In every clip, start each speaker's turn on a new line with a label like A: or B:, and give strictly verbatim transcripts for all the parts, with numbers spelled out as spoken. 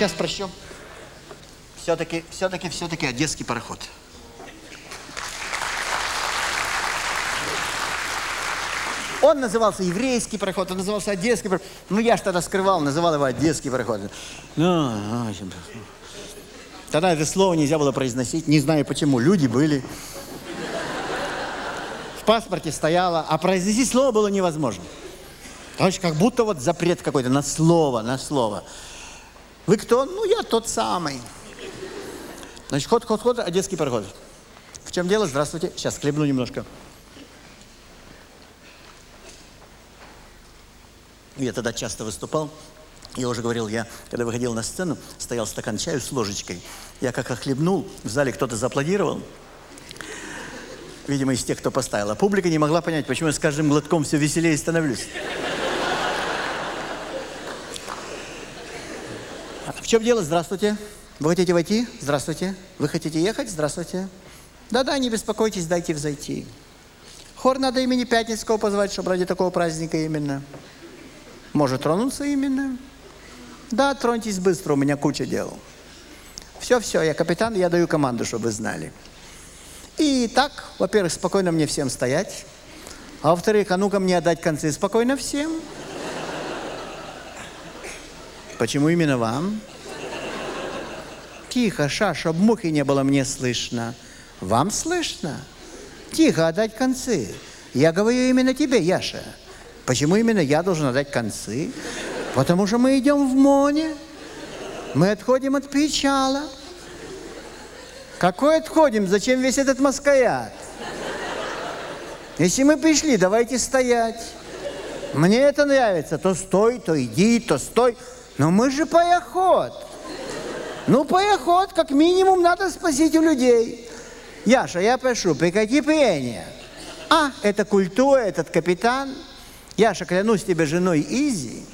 A: сейчас прочтем. Все-таки, все-таки, все-таки одесский пароход. Он назывался еврейский пароход, он назывался одесский пароход. Ну, я ж тогда скрывал, называл его одесский пароход. Ну, тогда это слово нельзя было произносить, не знаю почему. Люди были. В паспорте стояло, а произносить слово было невозможно. Короче, как будто вот запрет какой-то на слово, на слово. Вы кто? Ну, я тот самый. Значит, ход, ход, ход, одесский пароход. В чем дело? Здравствуйте. Сейчас хлебну немножко. Я тогда часто выступал. Я уже говорил, я, когда выходил на сцену, стоял стакан чаю с ложечкой. Я как охлебнул, в зале кто-то зааплодировал. Видимо, из тех, кто поставил. А публика не могла понять, почему я с каждым глотком все веселее становлюсь. В чем дело? Здравствуйте. Вы хотите войти? Здравствуйте. Вы хотите ехать? Здравствуйте. Да-да, не беспокойтесь, дайте взойти. Хор надо имени Пятницкого позвать, чтобы ради такого праздника именно. Может тронуться именно? Да, троньтесь быстро, у меня куча дел. Все-все, я капитан, я даю команду, чтобы вы знали. И так, во-первых, спокойно мне всем стоять. А во-вторых, а ну-ка мне отдать концы спокойно всем. Почему именно вам? Тихо, ша, чтоб мухи не было, мне слышно. Вам слышно? Тихо, отдать концы. Я говорю именно тебе, Яша. Почему именно я должен отдать концы? Потому что мы идем в Моне. Мы отходим от причала. Какой отходим? Зачем весь этот маскаят? Если мы пришли, давайте стоять. Мне это нравится. То стой, то иди, то стой. Но мы же пароход. Ну, пароход, как минимум, надо спросить у людей. Яша, я прошу, прекрати прения. А, это культура, этот капитан. Яша, клянусь тебе женой Изи,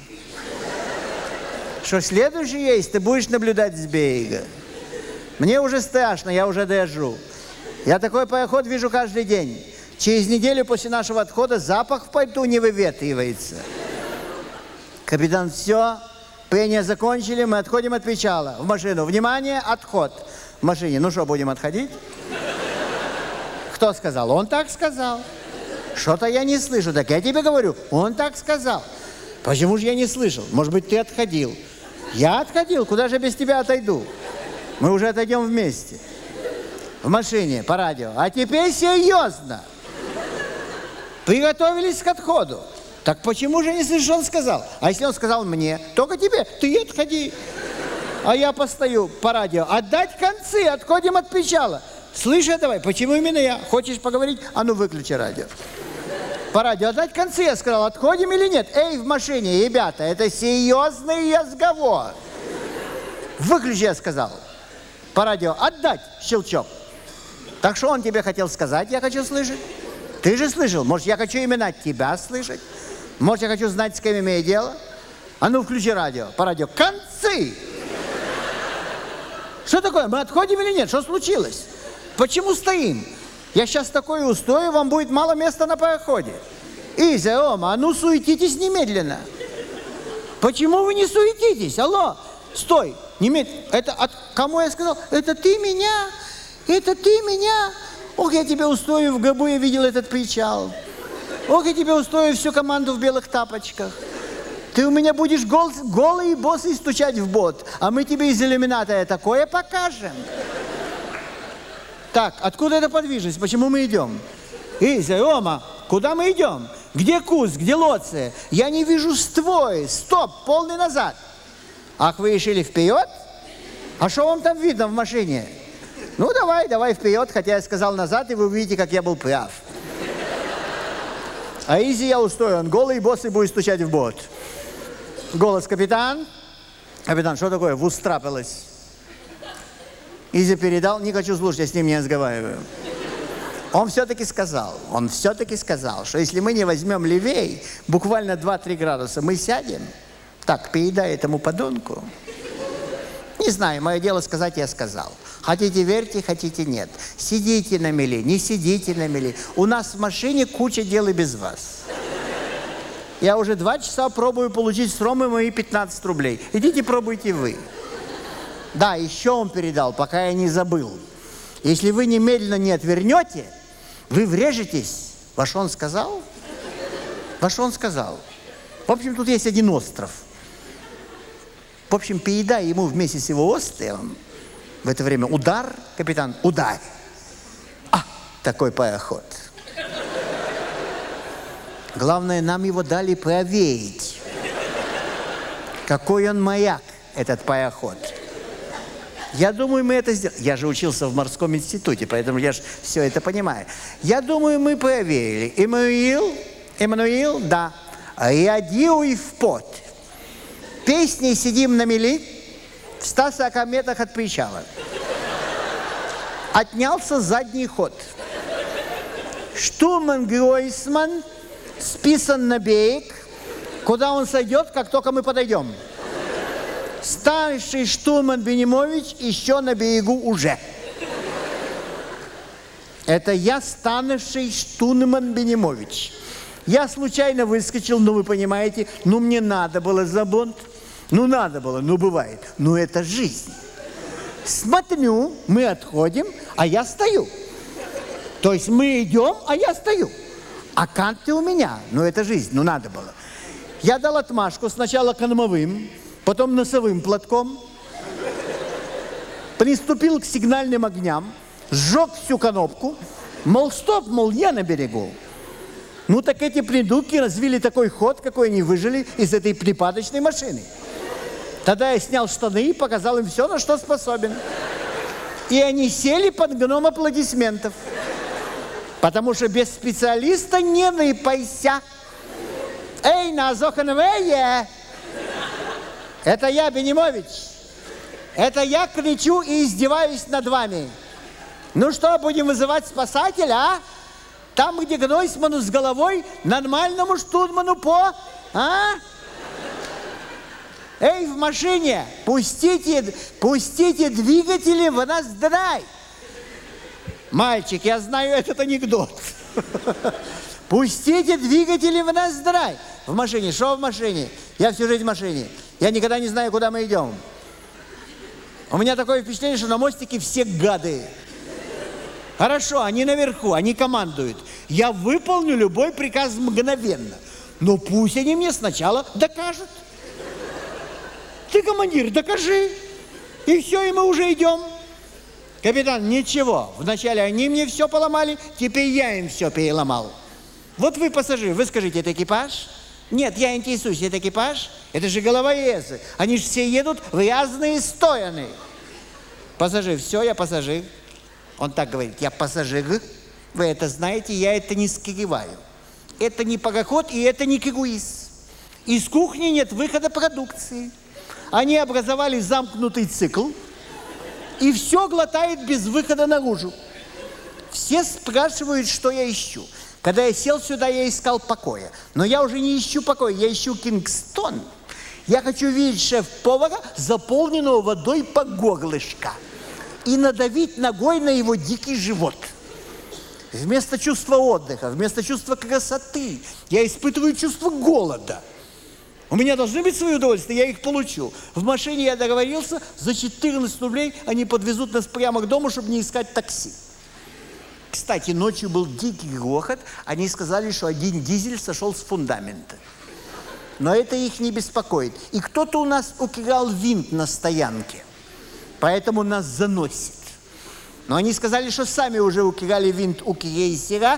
A: что следующий рейс ты будешь наблюдать с берега. Мне уже страшно, я уже дрожу. Я такой пароход вижу каждый день. Через неделю после нашего отхода запах в порту не выветривается. Капитан, все, прения закончили, мы отходим от причала. В машину. Внимание, отход. В машине. Ну что, будем отходить? Кто сказал? Он так сказал. Что-то я не слышу. Так я тебе говорю, он так сказал. Почему же я не слышал? Может быть, ты отходил. Я отходил, куда же без тебя отойду? Мы уже отойдем вместе. В машине, по радио. А теперь серьезно. Приготовились к отходу. Так почему же не слышишь, что он сказал? А если он сказал мне, только тебе, ты отходи. А я постою по радио. Отдать концы, отходим от причала. Слышь, давай, почему именно я? Хочешь поговорить? А ну выключи радио. По радио отдать концы, я сказал, отходим или нет? Эй, в машине, ребята, это серьезный разговор. Выключи, я сказал. По радио отдать, щелчок. Так что он тебе хотел сказать, я хочу слышать? Ты же слышал, может, я хочу именно тебя слышать? Может, я хочу знать, с кем имею дело? А ну, включи радио, по радио. Концы! Что такое, мы отходим или нет? Что случилось? Почему стоим? Я сейчас такое устрою, вам будет мало места на пароходе. Изя, Рома, а ну суетитесь немедленно. Почему вы не суетитесь? Алло, стой, немедленно. Это от кому я сказал? Это ты меня? Это ты меня? Ох, я тебе устрою в гробу, я видел этот причал. Ох, я тебе устрою всю команду в белых тапочках. Ты у меня будешь гол, голый и босый стучать в бот, а мы тебе из иллюмината такое покажем. Так, откуда эта подвижность? Почему мы идем? Изя, Рома, куда мы идем? Где куст, где лоция? Я не вижу ствои. Стоп, полный назад. Ах, вы решили вперед? А что вам там видно в машине? Ну, давай, давай вперед, хотя я сказал назад, и вы увидите, как я был прав. А Изи я устрою, он голый и босый будет стучать в бот. Голос, капитан. Капитан, что такое? В ус трапилось. Изи передал, не хочу слушать, я с ним не разговариваю. Он все-таки сказал, он все-таки сказал, что если мы не возьмем левей, буквально два-три градуса, мы сядем. Так, передай этому подонку. Не знаю, мое дело сказать, я сказал. Хотите верьте, хотите нет. Сидите на мели, не сидите на мели. У нас в машине куча дел и без вас. Я уже два часа пробую получить с Ромы мои пятнадцать рублей. Идите пробуйте вы. Да, еще он передал, пока я не забыл. Если вы немедленно не отвернете, вы врежетесь. Во что он сказал? Во что он сказал? В общем, тут есть один остров. В общем, передай ему вместе с его островом в это время удар, капитан, ударь. А, такой пароход. Главное, нам его дали проверить. Какой он маяк, этот пароход. Я думаю, мы это сделали. Я же учился в морском институте, поэтому я же все это понимаю. Я думаю, мы проверили. Эммануил, Эммануил, да. Реагируй в порт. Песней сидим на мели в ста сорока метрах от причала. Отнялся задний ход. Штурман Гройсман списан на берег, куда он сойдет, как только мы подойдем. Старший штурман Бенимович еще на берегу уже. Это я, старший штурман Бенимович. Я случайно выскочил, ну вы понимаете, ну мне надо было за бунт. Ну надо было, ну бывает. Ну это жизнь. Смотрю, мы отходим, а я стою. То есть мы идем, а я стою. А канты у меня. Ну это жизнь, ну надо было. Я дал отмашку сначала кормовым, потом носовым платком. Приступил к сигнальным огням, сжег всю конопку. Мол, стоп, мол, я на берегу. Ну так эти придурки развили такой ход, какой они выжили из этой припадочной машины. Тогда я снял штаны и показал им все, на что способен. И они сели под гном аплодисментов. Потому что без специалиста не выпайся. Эй, на Зохановее! Это я, Бенимович. Это я кричу и издеваюсь над вами. Ну что, будем вызывать спасателя, а? Там, где Гройсману с головой, нормальному штурману по... А? Эй, в машине, пустите, пустите двигатели в раздрай. Мальчик, я знаю этот анекдот. Пустите двигатели в раздрай. В машине, что в машине? Я всю жизнь в машине. Я никогда не знаю, куда мы идем. У меня такое впечатление, что на мостике все гады. Хорошо, они наверху, они командуют. Я выполню любой приказ мгновенно. Но пусть они мне сначала докажут. Ты, командир, докажи. И все, и мы уже идем. Капитан, ничего. Вначале они мне все поломали, теперь я им все переломал. Вот вы, пассажир, вы скажите, это экипаж? Нет, я интересуюсь, это экипаж? Это же головорезы. Они же все едут в разные стороны. Пассажир, все, я пассажир. Он так говорит, я пассажир. Вы это знаете, я это не скрываю. Это не пароход и это не круиз. Из кухни нет выхода продукции. Они образовали замкнутый цикл, и все глотает без выхода наружу. Все спрашивают, что я ищу. Когда я сел сюда, я искал покоя. Но я уже не ищу покоя, я ищу Кингстон. Я хочу видеть шеф-повара, заполненного водой по горлышко, и надавить ногой на его дикий живот. Вместо чувства отдыха, вместо чувства красоты, я испытываю чувство голода. У меня должны быть свои удовольствия, я их получу. В машине я договорился, за четырнадцать рублей они подвезут нас прямо к дому, чтобы не искать такси. Кстати, ночью был дикий грохот, они сказали, что один дизель сошел с фундамента. Но это их не беспокоит. И кто-то у нас украл винт на стоянке, поэтому нас заносит. Но они сказали, что сами уже украли винт у крейсера,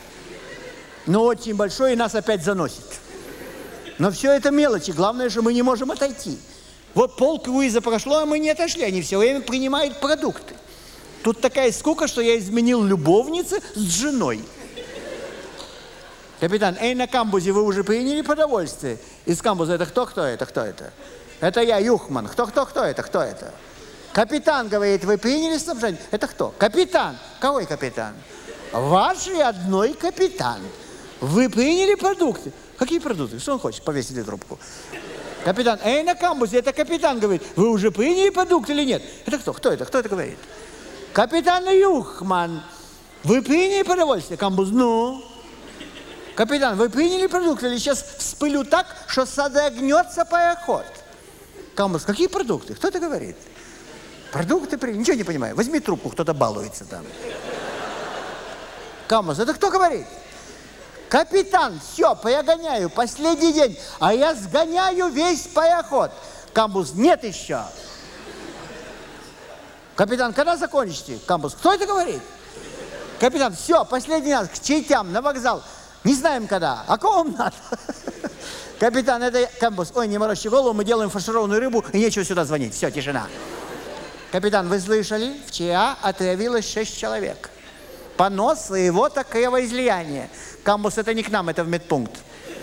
A: но очень большой, и нас опять заносит. Но все это мелочи. Главное, что мы не можем отойти. Вот пол круиза прошло, а мы не отошли. Они все время принимают продукты. Тут такая скука, что я изменил любовницы с женой. Капитан, эй, на камбузе вы уже приняли продовольствие? Из камбуза это кто, кто это, кто это? Это я, Юхман. Кто, кто, кто это, кто это? Капитан говорит, вы приняли снабжение? Это кто? Капитан. Какой капитан? Ваш родной капитан. Вы приняли продукты? Какие продукты? Что он хочет? Повесили трубку. Капитан, эй, на камбузе, это капитан говорит, вы уже приняли продукты или нет? Это кто? Кто это? Кто это говорит? Капитан Юхман, вы приняли продовольствие? Камбуз, ну? Капитан, вы приняли продукты или сейчас вспылю так, что содрогнется пароход? Камбуз, какие продукты? Кто это говорит? Продукты при... Ничего не понимаю. Возьми трубку, кто-то балуется там. Камбус, это кто говорит? Капитан, все, я гоняю, последний день, а я сгоняю весь пароход. Камбус, нет еще. Капитан, когда закончите? Камбус, кто это говорит? Капитан, все, последний раз, к чертям, на вокзал. Не знаем когда. А кого вам надо? Капитан, это Камбус. Ой, не морочьте голову, мы делаем фаршированную рыбу, и нечего сюда звонить. Все, тишина. Капитан, вы слышали? Вчера отравилось шесть человек. Понос своего такого излияния. Камбус, это не к нам, это в медпункт.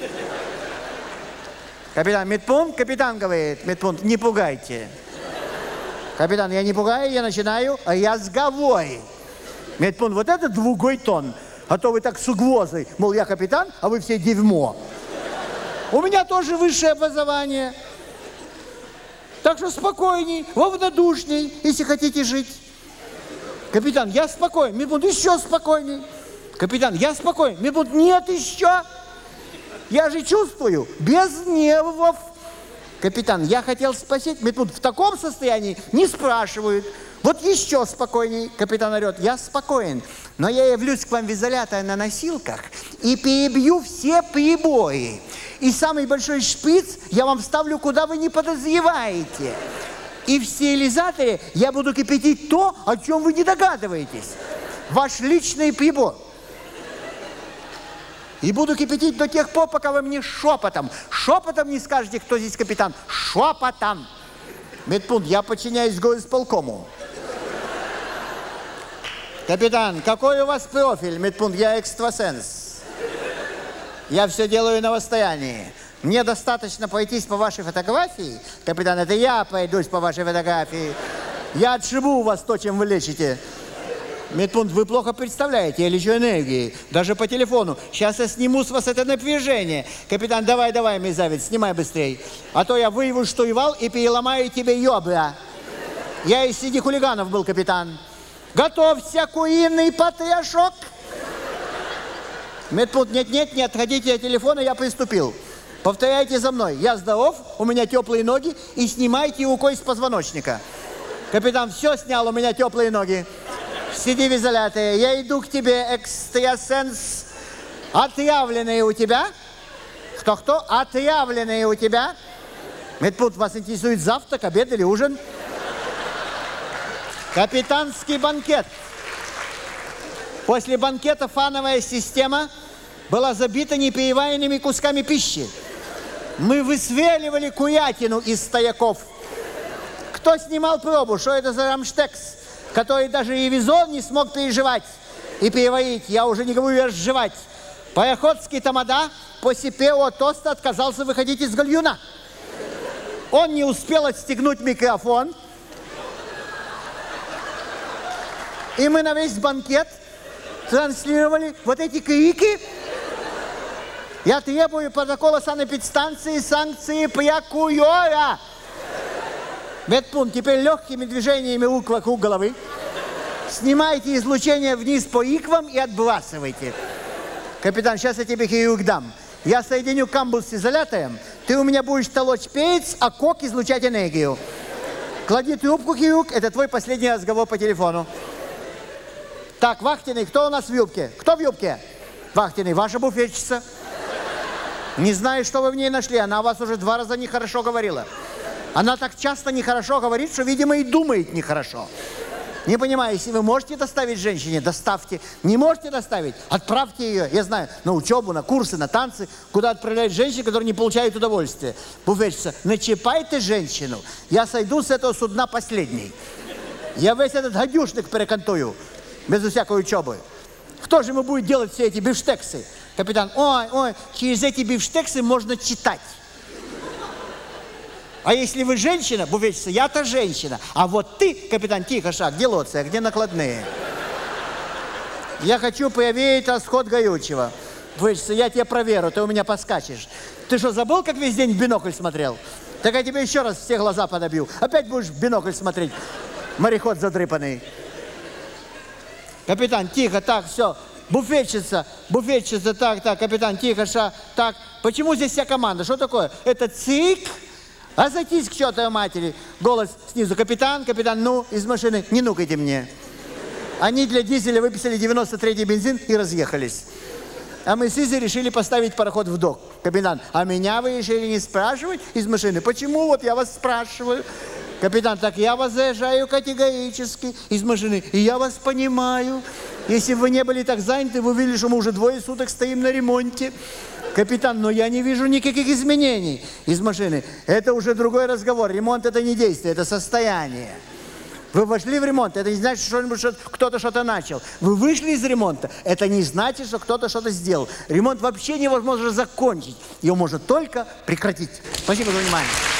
A: Капитан, медпункт? Капитан говорит, медпункт, не пугайте. Капитан, я не пугаю, я начинаю, а я с головой. Медпункт, вот это двугой тон. А то вы так с угрозой, мол, я капитан, а вы все дерьмо. У меня тоже высшее образование. Так что спокойней, равнодушней, если хотите жить. Капитан, я спокоен. Медпункт, еще спокойней. Капитан, я спокоен. Медпункт, нет еще. Я же чувствую, без нервов. Капитан, я хотел спросить. Медпункт, в таком состоянии не спрашивают. Вот еще спокойней. Капитан орет, я спокоен. Но я явлюсь к вам в изолятор на носилках и перебью все прибои. И самый большой шприц я вам вставлю, куда вы не подозреваете. И в стерилизаторе я буду кипятить то, о чем вы не догадываетесь. Ваш личный прибор. И буду кипятить до тех пор, пока вы мне шепотом, шепотом не скажете, кто здесь капитан. Шепотом. Медпункт, я подчиняюсь горисполкому. Капитан, какой у вас профиль? Медпункт, я экстрасенс. Я все делаю на расстоянии. Мне достаточно пройтись по вашей фотографии. Капитан, это я пройдусь по вашей фотографии. Я отшибу у вас то, чем вы лечите. Медпункт, вы плохо представляете, я лечу энергией. Даже по телефону. Сейчас я сниму с вас это напряжение. Капитан, давай, давай, мерзавец, снимай быстрей. А то я выявлю, что ивал, и переломаю тебе ёбра. Я из среди хулиганов был, капитан. Готовься, куриный потрошок. Медпункт, нет-нет, не отходите от телефона, я приступил. Повторяйте за мной. Я здоров, у меня теплые ноги, и снимайте рукой с позвоночника. Капитан, все снял, у меня теплые ноги. Сиди в изоляторе. Я иду к тебе, экстрасенс. Отравленные у тебя? Кто-кто? Отравленные у тебя? Медпункт, вас интересует завтрак, обед или ужин? Капитанский банкет. После банкета фановая система была забита непереваренными кусками пищи. Мы высверливали курятину из стояков. Кто снимал пробу? Что это за рамштекс, который даже ревизор не смог переживать и переварить? Я уже не говорю разжевать. Пароходский тамада после первого тоста отказался выходить из гальюна. Он не успел отстегнуть микрофон. И мы на весь банкет транслировали вот эти крики. Я требую протокола санэпидстанции санкции прокурора. Медпункт, теперь легкими движениями рук вокруг головы. Снимайте излучение вниз по иквам и отбрасывайте. Капитан, сейчас я тебе хирург дам. Я соединю камбус с изолятором, ты у меня будешь толочь перец, а кок излучать энергию. Клади трубку, хирург, это твой последний разговор по телефону. Так, вахтенный, кто у нас в юбке? Кто в юбке? Вахтенный, ваша буфетчица. Не знаю, что вы в ней нашли, она о вас уже два раза нехорошо говорила. Она так часто нехорошо говорит, что, видимо, и думает нехорошо. Не понимаю, если вы можете доставить женщине, доставьте. Не можете доставить, отправьте ее, я знаю, на учебу, на курсы, на танцы, куда отправляют женщин, которые не получают удовольствия. Буфетчица, начипайте женщину, я сойду с этого судна последней. Я весь этот гадюшник перекантую, без всякой учебы. Кто же ему будет делать все эти бифштексы? Капитан, ой, ой, через эти бифштексы можно читать. А если вы женщина, буфетчица, я-то женщина. А вот ты, капитан, тихо, шаг, где лоция, где накладные? Я хочу проверить расход горючего. Буфетчица, я тебя проверю, ты у меня поскачешь. Ты что, забыл, как весь день в бинокль смотрел? Так я тебе еще раз все глаза подобью. Опять будешь в бинокль смотреть, мореход задрыпанный. Капитан, тихо, так, все. Буфетчица, буфетчица, так, так, капитан, тихо, ша, так. Почему здесь вся команда? Что такое? Это цирк? А зайтись к чертовой матери. Голос снизу. Капитан, капитан, ну, из машины, не нукайте мне. Они для дизеля выписали девяносто третий бензин и разъехались. А мы с Изей решили поставить пароход в док. Капитан, а меня вы решили не спрашивать из машины? Почему? Вот я вас спрашиваю. Капитан, так я вас заезжаю категорически из машины, и я вас понимаю. Если бы вы не были так заняты, вы увидели, что мы уже двое суток стоим на ремонте. Капитан, но я не вижу никаких изменений из машины. Это уже другой разговор. Ремонт – это не действие, это состояние. Вы вошли в ремонт, это не значит, что, что кто-то что-то начал. Вы вышли из ремонта, это не значит, что кто-то что-то сделал. Ремонт вообще невозможно закончить. Его можно только прекратить. Спасибо за внимание.